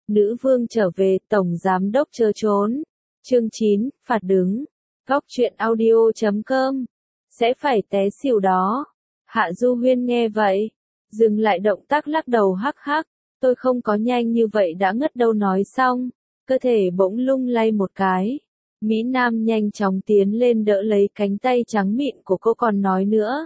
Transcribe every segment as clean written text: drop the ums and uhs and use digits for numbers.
Nữ vương trở về, tổng giám đốc chớ trốn. Chương 9, phạt đứng. Góc truyện audio.com. Sẽ phải té xỉu đó. Hạ Du Huyên nghe vậy, dừng lại động tác lắc đầu hắc hắc, tôi không có nhanh như vậy đã ngất đâu nói xong, cơ thể bỗng lung lay một cái. Mỹ Nam nhanh chóng tiến lên đỡ lấy cánh tay trắng mịn của cô còn nói nữa.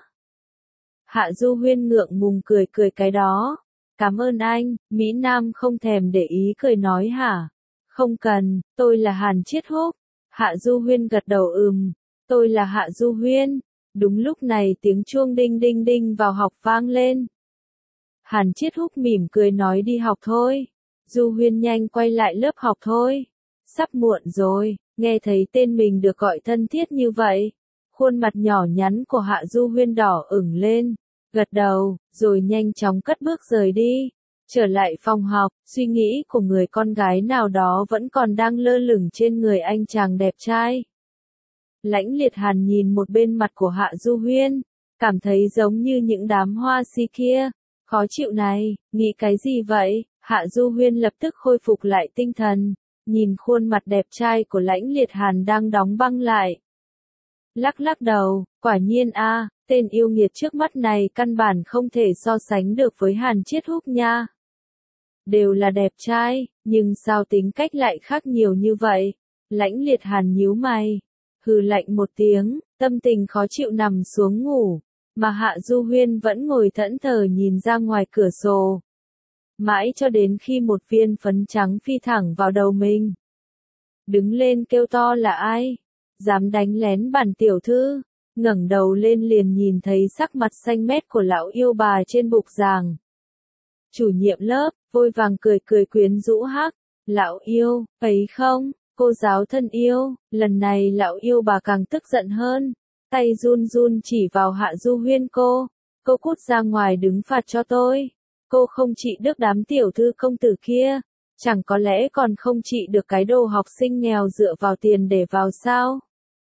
Hạ Du Huyên ngượng ngùng cười cười cái đó. Cảm ơn anh, Mỹ Nam không thèm để ý cười nói hả? Không cần, tôi là Hàn Chiết Húc. Hạ Du Huyên gật đầu tôi là Hạ Du Huyên. Đúng lúc này tiếng chuông đinh đinh đinh vào học vang lên. Hàn Chiết Húc mỉm cười nói đi học thôi. Du Huyên nhanh quay lại lớp học thôi. Sắp muộn rồi, nghe thấy tên mình được gọi thân thiết như vậy. Khuôn mặt nhỏ nhắn của Hạ Du Huyên đỏ ửng lên, gật đầu, rồi nhanh chóng cất bước rời đi. Trở lại phòng học, suy nghĩ của người con gái nào đó vẫn còn đang lơ lửng trên người anh chàng đẹp trai. Lãnh Liệt Hàn nhìn một bên mặt của Hạ Du Huyên, cảm thấy giống như những đám hoa si kia. Khó chịu này, nghĩ cái gì vậy? Hạ Du Huyên lập tức khôi phục lại tinh thần, nhìn khuôn mặt đẹp trai của Lãnh Liệt Hàn đang đóng băng lại. Lắc lắc đầu, quả nhiên tên yêu nghiệt trước mắt này căn bản không thể so sánh được với Hàn Chiết Húc nha. Đều là đẹp trai, nhưng sao tính cách lại khác nhiều như vậy? Lãnh Liệt Hàn nhíu mày, hừ lạnh một tiếng, tâm tình khó chịu nằm xuống ngủ, mà Hạ Du Huyên vẫn ngồi thẫn thờ nhìn ra ngoài cửa sổ. Mãi cho đến khi một viên phấn trắng phi thẳng vào đầu mình. Đứng lên kêu to là ai? Dám đánh lén bản tiểu thư? Ngẩng đầu lên liền nhìn thấy sắc mặt xanh mét của lão yêu bà trên bục giảng. Chủ nhiệm lớp, vội vàng cười cười quyến rũ hắc. Lão yêu, ấy không, cô giáo thân yêu. Lần này lão yêu bà càng tức giận hơn. Tay run run chỉ vào Hạ Du Huyên cô cút ra ngoài đứng phạt cho tôi. Cô không trị được đám tiểu thư công tử kia, chẳng có lẽ còn không trị được cái đồ học sinh nghèo dựa vào tiền để vào sao?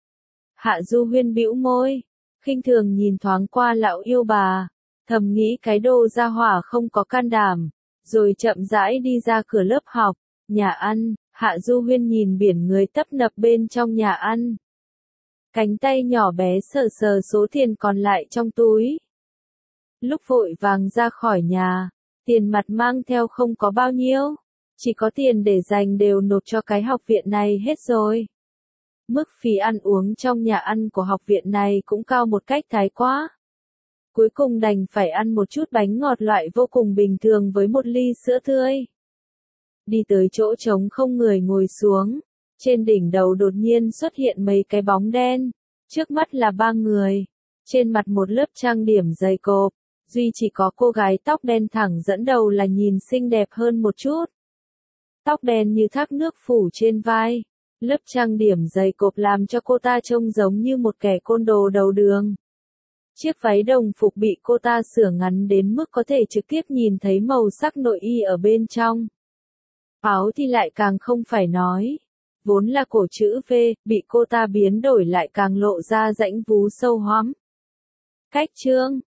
Hạ Du Huyên bĩu môi, khinh thường nhìn thoáng qua lão yêu bà, thầm nghĩ cái đồ gia hỏa không có can đảm, rồi chậm rãi đi ra cửa lớp học. Nhà ăn, Hạ Du Huyên nhìn biển người tấp nập bên trong nhà ăn. Cánh tay nhỏ bé sờ sờ số tiền còn lại trong túi. Lúc vội vàng ra khỏi nhà, tiền mặt mang theo không có bao nhiêu, chỉ có tiền để dành đều nộp cho cái học viện này hết rồi. Mức phí ăn uống trong nhà ăn của học viện này cũng cao một cách thái quá. Cuối cùng đành phải ăn một chút bánh ngọt loại vô cùng bình thường với một ly sữa tươi. Đi tới chỗ trống không người ngồi xuống, trên đỉnh đầu đột nhiên xuất hiện mấy cái bóng đen, trước mắt là 3 người, trên mặt một lớp trang điểm dày cộp. Duy chỉ có cô gái tóc đen thẳng dẫn đầu là nhìn xinh đẹp hơn một chút. Tóc đen như thác nước phủ trên vai, lớp trang điểm dày cộp làm cho cô ta trông giống như một kẻ côn đồ đầu đường. Chiếc váy đồng phục bị cô ta sửa ngắn đến mức có thể trực tiếp nhìn thấy màu sắc nội y ở bên trong. Áo thì lại càng không phải nói, vốn là cổ chữ V, bị cô ta biến đổi lại càng lộ ra rãnh vú sâu hoắm. Cách chương